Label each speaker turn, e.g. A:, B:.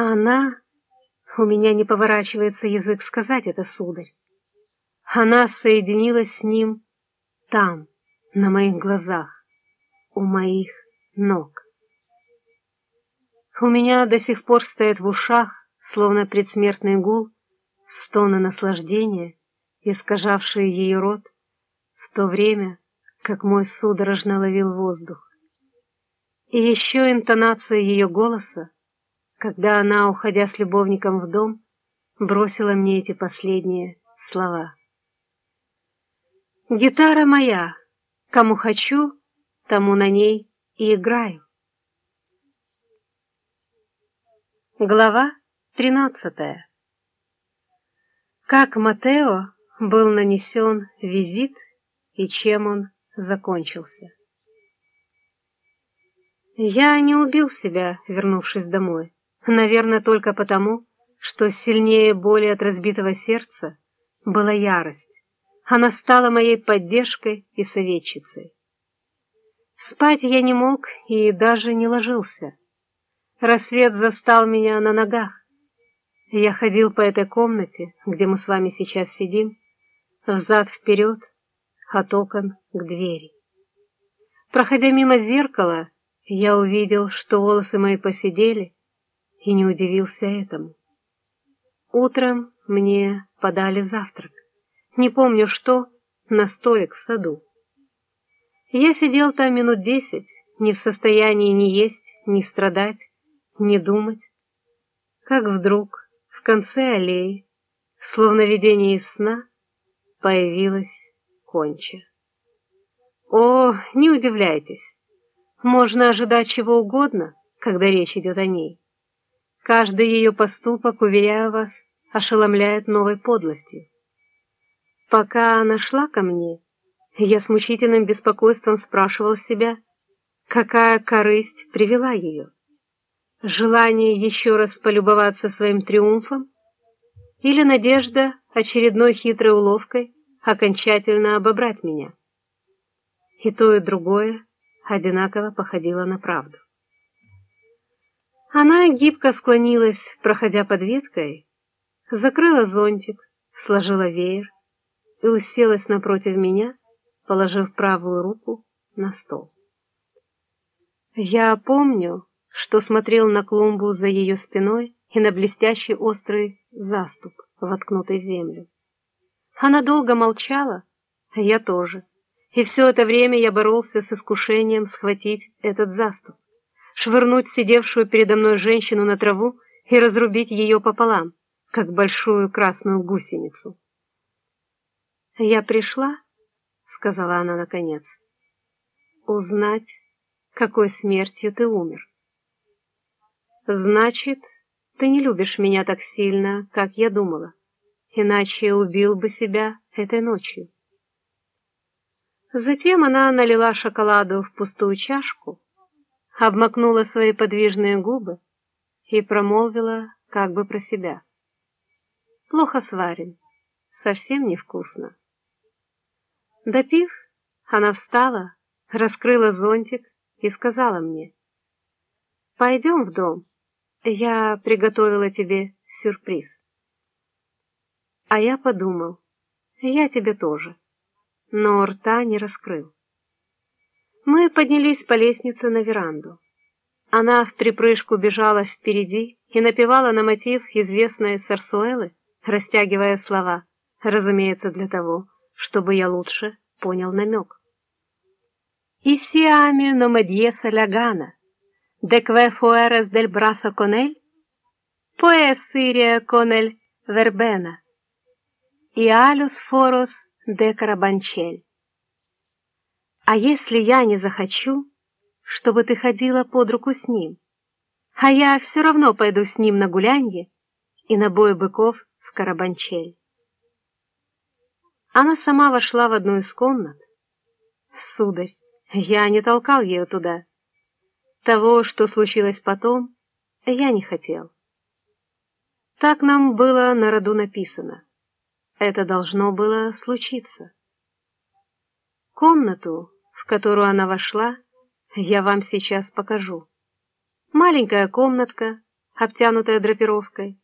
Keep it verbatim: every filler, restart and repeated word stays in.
A: А она... У меня не поворачивается язык сказать это, сударь. Она соединилась с ним там, на моих глазах, у моих ног. У меня до сих пор стоят в ушах, словно предсмертный гул, стоны наслаждения, искажавшие ее рот, в то время, как мой судорожно ловил воздух. И еще интонация ее голоса, когда она, уходя с любовником в дом, бросила мне эти последние слова. «Гитара моя, кому хочу, тому на ней и играю». Глава тринадцатая. Как Матео был нанесен визит и чем он закончился. Я не убил себя, вернувшись домой, наверное, только потому, что сильнее боли от разбитого сердца была ярость. Она стала моей поддержкой и советчицей. Спать я не мог и даже не ложился. Рассвет застал меня на ногах. Я ходил по этой комнате, где мы с вами сейчас сидим, взад-вперед, от окон к двери. Проходя мимо зеркала, я увидел, что волосы мои поседели, и не удивился этому. Утром мне подали завтрак. Не помню что, на столик в саду. Я сидел там минут десять, не в состоянии ни есть, ни страдать, ни думать. Как вдруг в конце аллеи, словно видение из сна, появилась Конча. О, не удивляйтесь, можно ожидать чего угодно, когда речь идет о ней. Каждый ее поступок, уверяю вас, ошеломляет новой подлостью. Пока она шла ко мне, я с мучительным беспокойством спрашивал себя, какая корысть привела ее. Желание еще раз полюбоваться своим триумфом или надежда очередной хитрой уловкой окончательно обобрать меня. И то, и другое одинаково походило на правду. Она гибко склонилась, проходя под веткой, закрыла зонтик, сложила веер и уселась напротив меня, положив правую руку на стол. Я помню, что смотрел на клумбу за ее спиной и на блестящий острый заступ, воткнутый в землю. Она долго молчала, а я тоже, и все это время я боролся с искушением схватить этот заступ, швырнуть сидевшую передо мной женщину на траву и разрубить ее пополам, как большую красную гусеницу. «Я пришла, — сказала она наконец, — узнать, какой смертью ты умер. Значит, ты не любишь меня так сильно, как я думала, иначе убил бы себя этой ночью». Затем она налила шоколаду в пустую чашку, обмакнула свои подвижные губы и промолвила как бы про себя: «Плохо сварен, совсем невкусно». Допив, она встала, раскрыла зонтик и сказала мне: «Пойдем в дом, я приготовила тебе сюрприз». А я подумал: я тебе тоже, но рта не раскрыл. Мы поднялись по лестнице на веранду. Она вприпрыжку бежала впереди и напевала на мотив известной сарсуэлы, растягивая слова, разумеется, для того, чтобы я лучше понял намек. «И сиами но медьеса ля гана, де кве фуэрес дель брасо con él, pues iria con él verbena, и алюс форос де карабанчель». А если я не захочу, чтобы ты ходила под руку с ним, а я все равно пойду с ним на гулянье и на бой быков в Карабанчель. Она сама вошла в одну из комнат. Сударь, я не толкал ее туда. Того, что случилось потом, я не хотел. Так нам было на роду написано. Это должно было случиться. Комнату, в которую она вошла, я вам сейчас покажу. Маленькая комнатка, обтянутая драпировкой,